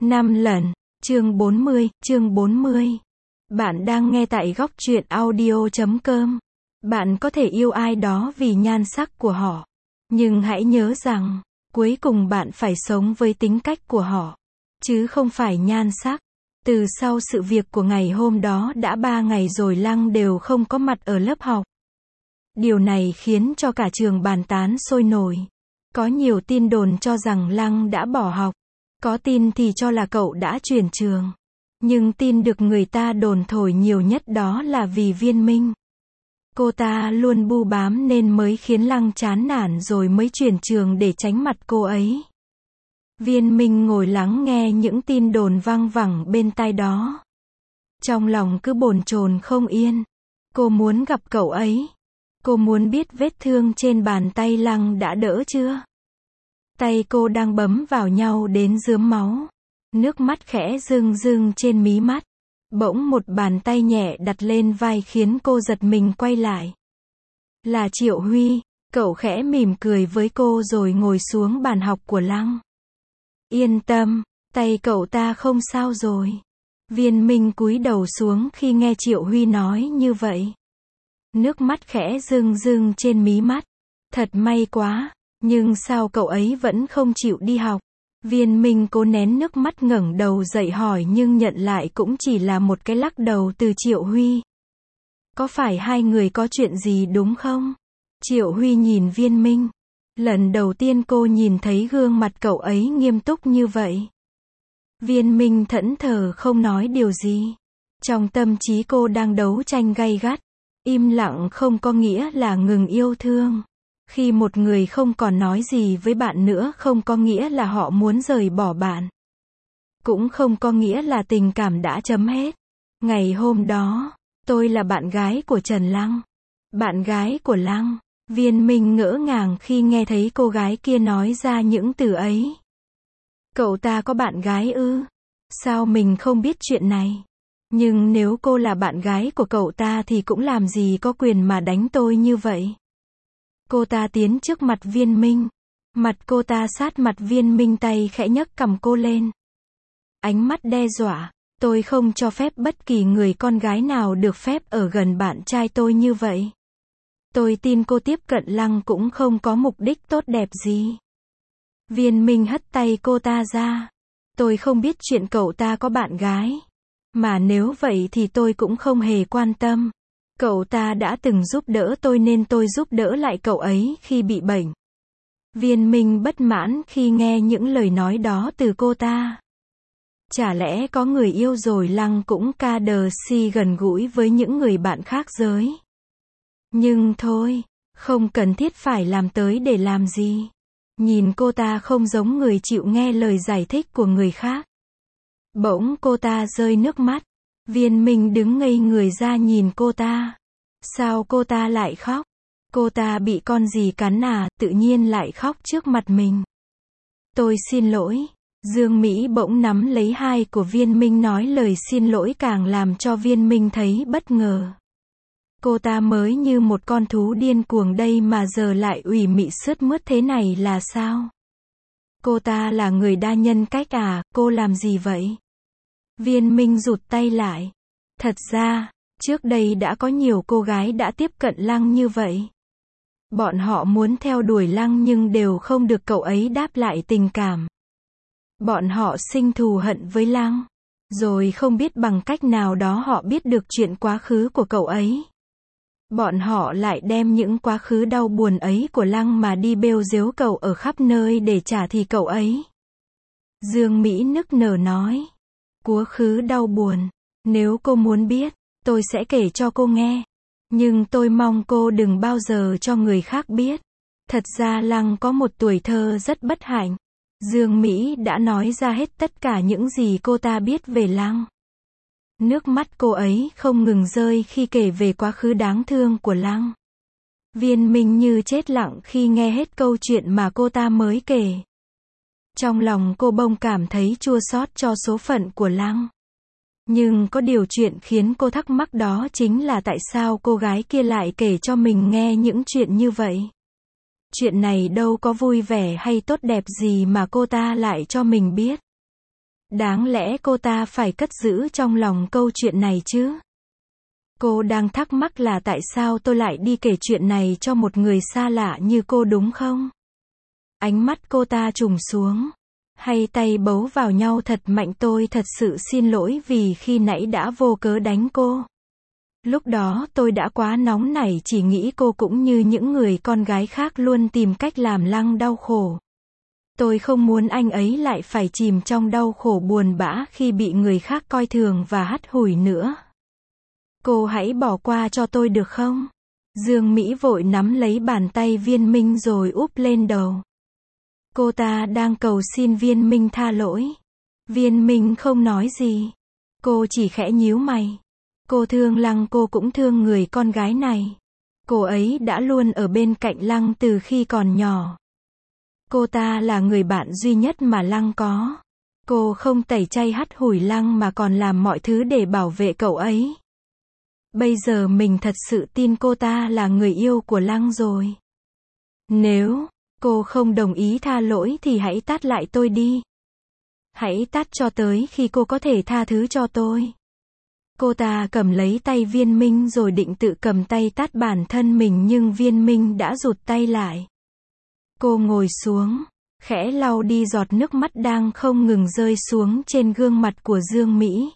5 lần. Chương 40. Bạn đang nghe tại góc truyện audio.com. Bạn có thể yêu ai đó vì nhan sắc của họ. Nhưng hãy nhớ rằng, cuối cùng bạn phải sống với tính cách của họ, chứ không phải nhan sắc. Từ sau sự việc của ngày hôm đó đã 3 ngày rồi Lăng đều không có mặt ở lớp học. Điều này khiến cho cả trường bàn tán sôi nổi. Có nhiều tin đồn cho rằng Lăng đã bỏ học. Có tin thì cho là cậu đã chuyển trường. Nhưng tin được người ta đồn thổi nhiều nhất đó là vì Viên Minh. Cô ta luôn bu bám nên mới khiến Lăng chán nản rồi mới chuyển trường để tránh mặt cô ấy. Viên Minh ngồi lắng nghe những tin đồn văng vẳng bên tai đó. Trong lòng cứ bồn chồn không yên. Cô muốn gặp cậu ấy. Cô muốn biết vết thương trên bàn tay Lăng đã đỡ chưa. Tay cô đang bấm vào nhau đến rướm máu. Nước mắt khẽ rưng rưng trên mí mắt. Bỗng một bàn tay nhẹ đặt lên vai khiến cô giật mình quay lại. Là Triệu Huy. Cậu khẽ mỉm cười với cô rồi ngồi xuống bàn học của Lăng. Yên tâm, tay cậu ta không sao rồi. Viên Minh cúi đầu xuống khi nghe Triệu Huy nói như vậy. Nước mắt khẽ rưng rưng trên mí mắt. Thật may quá, nhưng sao cậu ấy vẫn không chịu đi học? Viên Minh cố nén nước mắt ngẩng đầu dậy hỏi nhưng nhận lại cũng chỉ là một cái lắc đầu từ Triệu Huy. Có phải hai người có chuyện gì đúng không? Triệu Huy nhìn Viên Minh. Lần đầu tiên cô nhìn thấy gương mặt cậu ấy nghiêm túc như vậy. Viên Minh thẫn thờ không nói điều gì. Trong tâm trí cô đang đấu tranh gay gắt. Im lặng không có nghĩa là ngừng yêu thương. Khi một người không còn nói gì với bạn nữa không có nghĩa là họ muốn rời bỏ bạn. Cũng không có nghĩa là tình cảm đã chấm hết. Ngày hôm đó, tôi là bạn gái của Trần Lăng. Bạn gái của Lăng. Viên Minh ngỡ ngàng khi nghe thấy cô gái kia nói ra những từ ấy. Cậu ta có bạn gái ư? Sao mình không biết chuyện này? Nhưng nếu cô là bạn gái của cậu ta thì cũng làm gì có quyền mà đánh tôi như vậy? Cô ta tiến trước mặt Viên Minh. Mặt cô ta sát mặt Viên Minh, tay khẽ nhấc cằm cô lên. Ánh mắt đe dọa. Tôi không cho phép bất kỳ người con gái nào được phép ở gần bạn trai tôi như vậy. Tôi tin cô tiếp cận Lăng cũng không có mục đích tốt đẹp gì. Viên Minh hất tay cô ta ra. Tôi không biết chuyện cậu ta có bạn gái. Mà nếu vậy thì tôi cũng không hề quan tâm. Cậu ta đã từng giúp đỡ tôi nên tôi giúp đỡ lại cậu ấy khi bị bệnh. Viên Minh bất mãn khi nghe những lời nói đó từ cô ta. Chả lẽ có người yêu rồi Lăng cũng ca đờ si gần gũi với những người bạn khác giới. Nhưng thôi, không cần thiết phải làm tới để làm gì. Nhìn cô ta không giống người chịu nghe lời giải thích của người khác. Bỗng cô ta rơi nước mắt. Viên Minh đứng ngây người ra nhìn cô ta. Sao cô ta lại khóc? Cô ta bị con gì cắn à, tự nhiên lại khóc trước mặt mình. Tôi xin lỗi. Dương Mỹ bỗng nắm lấy hai của Viên Minh nói lời xin lỗi càng làm cho Viên Minh thấy bất ngờ. Cô ta mới như một con thú điên cuồng đây mà giờ lại ủy mị sướt mướt thế này là sao? Cô ta là người đa nhân cách à, cô làm gì vậy? Viên Minh rụt tay lại. Thật ra, trước đây đã có nhiều cô gái đã tiếp cận Lăng như vậy. Bọn họ muốn theo đuổi Lăng nhưng đều không được cậu ấy đáp lại tình cảm. Bọn họ sinh thù hận với Lăng. Rồi không biết bằng cách nào đó họ biết được chuyện quá khứ của cậu ấy. Bọn họ lại đem những quá khứ đau buồn ấy của Lăng mà đi bêu dếu cậu ở khắp nơi để trả thù cậu ấy. Dương Mỹ nức nở nói. Quá khứ đau buồn. Nếu cô muốn biết, tôi sẽ kể cho cô nghe. Nhưng tôi mong cô đừng bao giờ cho người khác biết. Thật ra Lăng có một tuổi thơ rất bất hạnh. Dương Mỹ đã nói ra hết tất cả những gì cô ta biết về Lăng. Nước mắt cô ấy không ngừng rơi khi kể về quá khứ đáng thương của Lăng. Viên Minh như chết lặng khi nghe hết câu chuyện mà cô ta mới kể. Trong lòng cô bỗng cảm thấy chua xót cho số phận của Lăng. Nhưng có điều chuyện khiến cô thắc mắc đó chính là tại sao cô gái kia lại kể cho mình nghe những chuyện như vậy. Chuyện này đâu có vui vẻ hay tốt đẹp gì mà cô ta lại cho mình biết. Đáng lẽ cô ta phải cất giữ trong lòng câu chuyện này chứ. Cô đang thắc mắc là tại sao tôi lại đi kể chuyện này cho một người xa lạ như cô đúng không? Ánh mắt cô ta trùng xuống. Hay tay bấu vào nhau thật mạnh, tôi thật sự xin lỗi vì khi nãy đã vô cớ đánh cô. Lúc đó tôi đã quá nóng nảy, chỉ nghĩ cô cũng như những người con gái khác luôn tìm cách làm Lăng đau khổ. Tôi không muốn anh ấy lại phải chìm trong đau khổ buồn bã khi bị người khác coi thường và hắt hủi nữa. Cô hãy bỏ qua cho tôi được không? Dương Mỹ vội nắm lấy bàn tay Viên Minh rồi úp lên đầu. Cô ta đang cầu xin Viên Minh tha lỗi. Viên Minh không nói gì. Cô chỉ khẽ nhíu mày. Cô thương Lăng, cô cũng thương người con gái này. Cô ấy đã luôn ở bên cạnh Lăng từ khi còn nhỏ. Cô ta là người bạn duy nhất mà Lăng có. Cô không tẩy chay hắt hủi Lăng mà còn làm mọi thứ để bảo vệ cậu ấy. Bây giờ mình thật sự tin cô ta là người yêu của Lăng rồi. Nếu cô không đồng ý tha lỗi thì hãy tát lại tôi đi. Hãy tát cho tới khi cô có thể tha thứ cho tôi. Cô ta cầm lấy tay Viên Minh rồi định tự cầm tay tát bản thân mình, nhưng Viên Minh đã rụt tay lại. Cô ngồi xuống, khẽ lau đi giọt nước mắt đang không ngừng rơi xuống trên gương mặt của Dương Mỹ.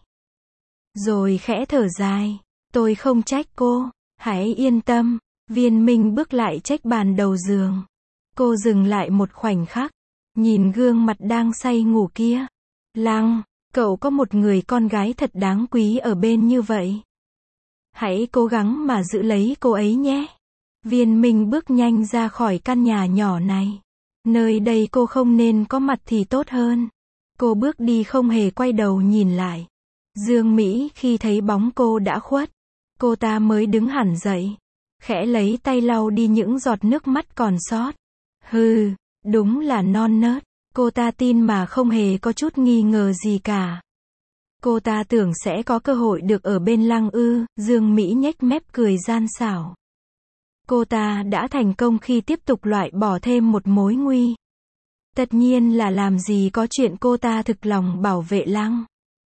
Rồi khẽ thở dài. Tôi không trách cô, hãy yên tâm. Viên Minh bước lại trách bàn đầu giường. Cô dừng lại một khoảnh khắc, nhìn gương mặt đang say ngủ kia. Lăng, cậu có một người con gái thật đáng quý ở bên như vậy. Hãy cố gắng mà giữ lấy cô ấy nhé. Viên Minh bước nhanh ra khỏi căn nhà nhỏ này. Nơi đây cô không nên có mặt thì tốt hơn. Cô bước đi không hề quay đầu nhìn lại. Dương Mỹ khi thấy bóng cô đã khuất, cô ta mới đứng hẳn dậy, khẽ lấy tay lau đi những giọt nước mắt còn sót. Hừ, đúng là non nớt. Cô ta tin mà không hề có chút nghi ngờ gì cả. Cô ta tưởng sẽ có cơ hội được ở bên Lăng ư? Dương Mỹ nhếch mép cười gian xảo. Cô ta đã thành công khi tiếp tục loại bỏ thêm một mối nguy. Tất nhiên là làm gì có chuyện cô ta thực lòng bảo vệ Lăng.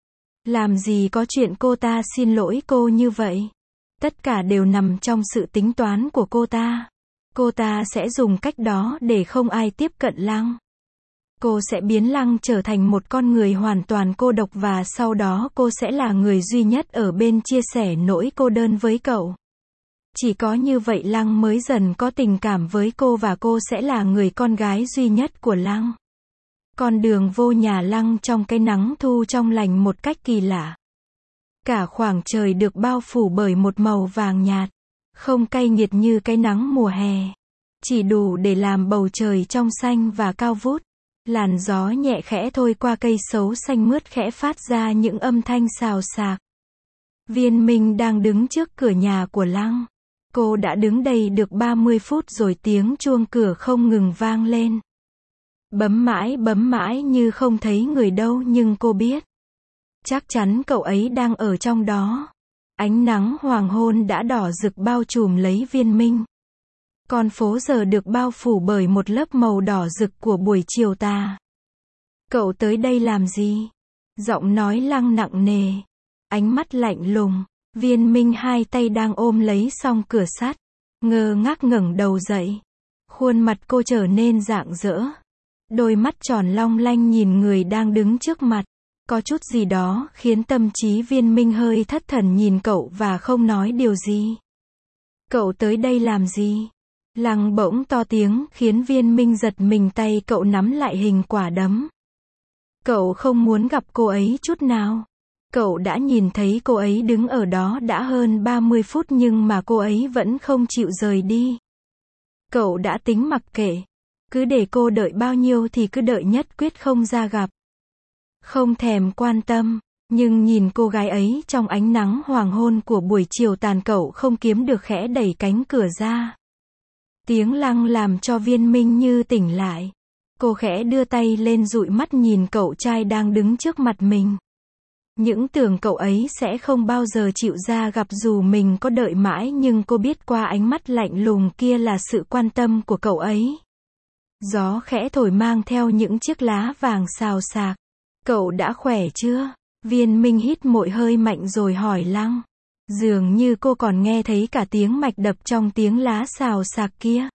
Làm gì có chuyện cô ta xin lỗi cô như vậy. Tất cả đều nằm trong sự tính toán của cô ta. Cô ta sẽ dùng cách đó để không ai tiếp cận Lăng. Cô sẽ biến Lăng trở thành một con người hoàn toàn cô độc và sau đó cô sẽ là người duy nhất ở bên chia sẻ nỗi cô đơn với cậu. Chỉ có như vậy Lăng mới dần có tình cảm với cô và cô sẽ là người con gái duy nhất của Lăng. Con đường vô nhà Lăng trong cái nắng thu trong lành một cách kỳ lạ. Cả khoảng trời được bao phủ bởi một màu vàng nhạt, không cay nghiệt như cái nắng mùa hè. Chỉ đủ để làm bầu trời trong xanh và cao vút. Làn gió nhẹ khẽ thôi qua cây sấu xanh mướt khẽ phát ra những âm thanh xào xạc. Viên Minh đang đứng trước cửa nhà của Lăng. Cô đã đứng đây được 30 phút rồi, tiếng chuông cửa không ngừng vang lên. Bấm mãi như không thấy người đâu, nhưng cô biết. Chắc chắn cậu ấy đang ở trong đó. Ánh nắng hoàng hôn đã đỏ rực bao trùm lấy Viên Minh. Con phố giờ được bao phủ bởi một lớp màu đỏ rực của buổi chiều tà. Cậu tới đây làm gì? Giọng nói Lăng nặng nề. Ánh mắt lạnh lùng. Viên Minh hai tay đang ôm lấy song cửa sắt. Ngơ ngác ngẩng đầu dậy. Khuôn mặt cô trở nên rạng rỡ. Đôi mắt tròn long lanh nhìn người đang đứng trước mặt. Có chút gì đó khiến tâm trí Viên Minh hơi thất thần nhìn cậu và không nói điều gì. Cậu tới đây làm gì? Lăng bỗng to tiếng khiến Viên Minh giật mình, tay cậu nắm lại hình quả đấm. Cậu không muốn gặp cô ấy chút nào. Cậu đã nhìn thấy cô ấy đứng ở đó đã hơn 30 phút nhưng mà cô ấy vẫn không chịu rời đi. Cậu đã tính mặc kệ. Cứ để cô đợi bao nhiêu thì cứ đợi, nhất quyết không ra gặp. Không thèm quan tâm. Nhưng nhìn cô gái ấy trong ánh nắng hoàng hôn của buổi chiều tàn, cậu không kiếm được khẽ đẩy cánh cửa ra. Tiếng Lăng làm cho Viên Minh như tỉnh lại. Cô khẽ đưa tay lên dụi mắt nhìn cậu trai đang đứng trước mặt mình. Những tưởng cậu ấy sẽ không bao giờ chịu ra gặp dù mình có đợi mãi, nhưng cô biết qua ánh mắt lạnh lùng kia là sự quan tâm của cậu ấy. Gió khẽ thổi mang theo những chiếc lá vàng xào xạc. Cậu đã khỏe chưa? Viên Minh hít một hơi mạnh rồi hỏi Lăng. Dường như cô còn nghe thấy cả tiếng mạch đập trong tiếng lá xào xạc kia.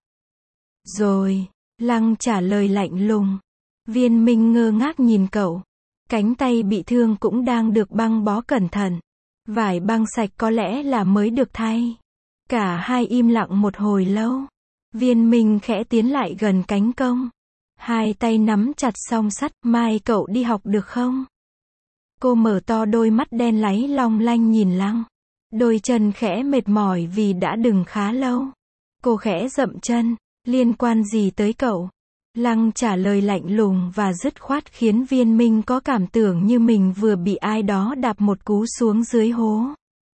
Rồi, Lăng trả lời lạnh lùng. Viên Minh ngơ ngác nhìn cậu. Cánh tay bị thương cũng đang được băng bó cẩn thận. Vải băng sạch có lẽ là mới được thay. Cả hai im lặng một hồi lâu. Viên Minh khẽ tiến lại gần cánh công. Hai tay nắm chặt song sắt, mai cậu đi học được không? Cô mở to đôi mắt đen láy long lanh nhìn Lăng. Đôi chân khẽ mệt mỏi vì đã đứng khá lâu. Cô khẽ dậm chân, liên quan gì tới cậu? Lăng trả lời lạnh lùng và dứt khoát khiến Viên Minh có cảm tưởng như mình vừa bị ai đó đạp một cú xuống dưới hố.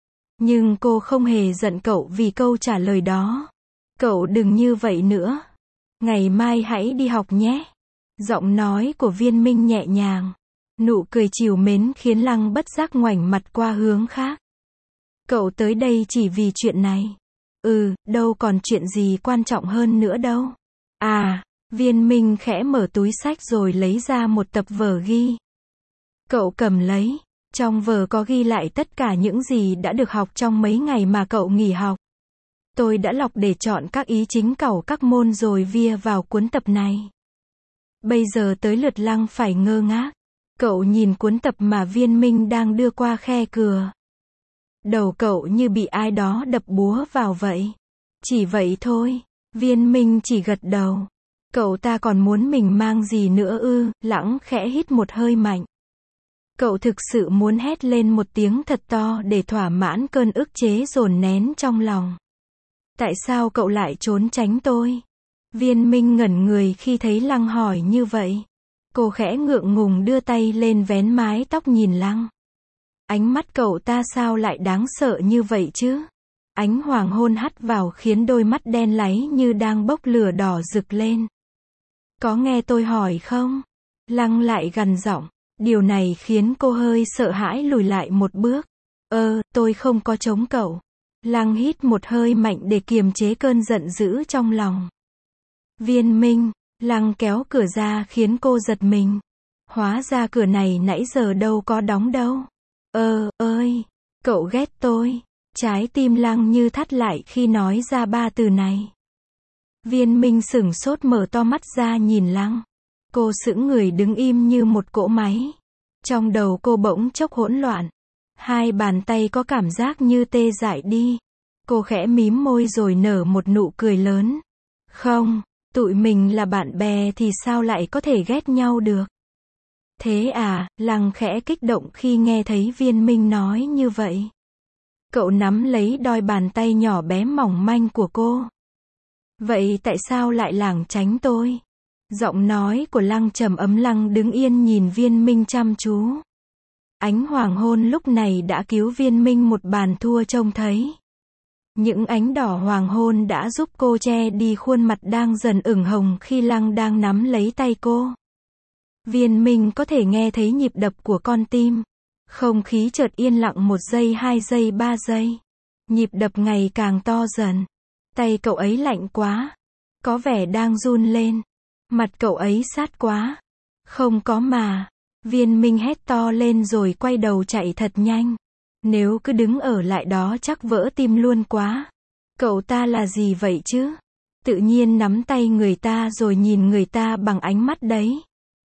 Nhưng cô không hề giận cậu vì câu trả lời đó. Cậu đừng như vậy nữa. Ngày mai hãy đi học nhé. Giọng nói của Viên Minh nhẹ nhàng. Nụ cười trìu mến khiến Lăng bất giác ngoảnh mặt qua hướng khác. Cậu tới đây chỉ vì chuyện này. Đâu còn chuyện gì quan trọng hơn nữa đâu. À, Viên Minh khẽ mở túi sách rồi lấy ra một tập vở ghi. Cậu cầm lấy. Trong vở có ghi lại tất cả những gì đã được học trong mấy ngày mà cậu nghỉ học. Tôi đã lọc để chọn các ý chính cẩu các môn rồi via vào cuốn tập này. Bây giờ tới lượt Lăng phải ngơ ngác. Cậu nhìn cuốn tập mà Viên Minh đang đưa qua khe cửa. Đầu cậu như bị ai đó đập búa vào vậy. Chỉ vậy thôi. Viên Minh chỉ gật đầu. Cậu ta còn muốn mình mang gì nữa ư? Lăng khẽ hít một hơi mạnh. Cậu thực sự muốn hét lên một tiếng thật to để thỏa mãn cơn ức chế dồn nén trong lòng. Tại sao cậu lại trốn tránh tôi? Viên Minh ngẩn người khi thấy Lăng hỏi như vậy. Cô khẽ ngượng ngùng đưa tay lên vén mái tóc nhìn Lăng. Ánh mắt cậu ta sao lại đáng sợ như vậy chứ? Ánh hoàng hôn hắt vào khiến đôi mắt đen láy như đang bốc lửa đỏ rực lên. Có nghe tôi hỏi không? Lăng lại gằn giọng. Điều này khiến cô hơi sợ hãi lùi lại một bước. Tôi không có chống cậu. Lăng hít một hơi mạnh để kiềm chế cơn giận dữ trong lòng. Viên Minh, Lăng kéo cửa ra khiến cô giật mình. Hóa ra cửa này nãy giờ đâu có đóng đâu. Ơi, cậu ghét tôi. Trái tim Lăng như thắt lại khi nói ra ba từ này. Viên Minh sửng sốt mở to mắt ra nhìn Lăng. Cô sững người đứng im như một cỗ máy. Trong đầu cô bỗng chốc hỗn loạn. Hai bàn tay có cảm giác như tê dại đi. Cô khẽ mím môi rồi nở một nụ cười lớn. Không, tụi mình là bạn bè thì sao lại có thể ghét nhau được? Thế à? Lăng khẽ kích động khi nghe thấy Viên Minh nói như vậy. Cậu nắm lấy đôi bàn tay nhỏ bé mỏng manh của cô. Vậy tại sao lại lảng tránh tôi? Giọng nói của Lăng trầm ấm. Lăng đứng yên nhìn Viên Minh chăm chú. Ánh hoàng hôn lúc này đã cứu Viên Minh một bàn thua trông thấy. Những ánh đỏ hoàng hôn đã giúp cô che đi khuôn mặt đang dần ửng hồng khi Lăng đang nắm lấy tay cô. Viên Minh có thể nghe thấy nhịp đập của con tim. Không khí chợt yên lặng 1 giây, 2 giây, 3 giây. Nhịp đập ngày càng to dần. Tay cậu ấy lạnh quá. Có vẻ đang run lên. Mặt cậu ấy sát quá. Không có mà. Viên Minh hét to lên rồi quay đầu chạy thật nhanh. Nếu cứ đứng ở lại đó chắc vỡ tim luôn quá. Cậu ta là gì vậy chứ? Tự nhiên nắm tay người ta rồi nhìn người ta bằng ánh mắt đấy.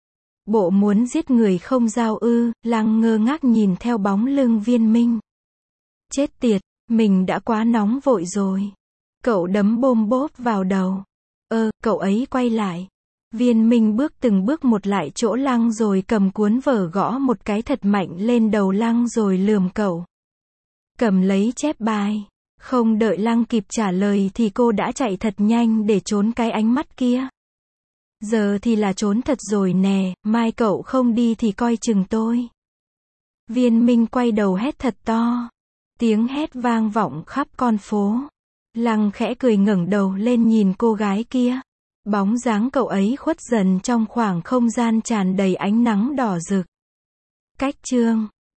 Bộ muốn giết người không giao ư? Lăng ngơ ngác nhìn theo bóng lưng Viên Minh. Chết tiệt, mình đã quá nóng vội rồi. Cậu đấm bôm bốp vào đầu. Cậu ấy quay lại. Viên Minh bước từng bước một lại chỗ Lăng rồi cầm cuốn vở gõ một cái thật mạnh lên đầu Lăng rồi lườm cậu. Cầm lấy chép bài. Không đợi Lăng kịp trả lời thì cô đã chạy thật nhanh để trốn cái ánh mắt kia. Giờ thì là trốn thật rồi nè, mai cậu không đi thì coi chừng tôi. Viên Minh quay đầu hét thật to. Tiếng hét vang vọng khắp con phố. Lăng khẽ cười ngẩng đầu lên nhìn cô gái kia. Bóng dáng cậu ấy khuất dần trong khoảng không gian tràn đầy ánh nắng đỏ rực. Cách chương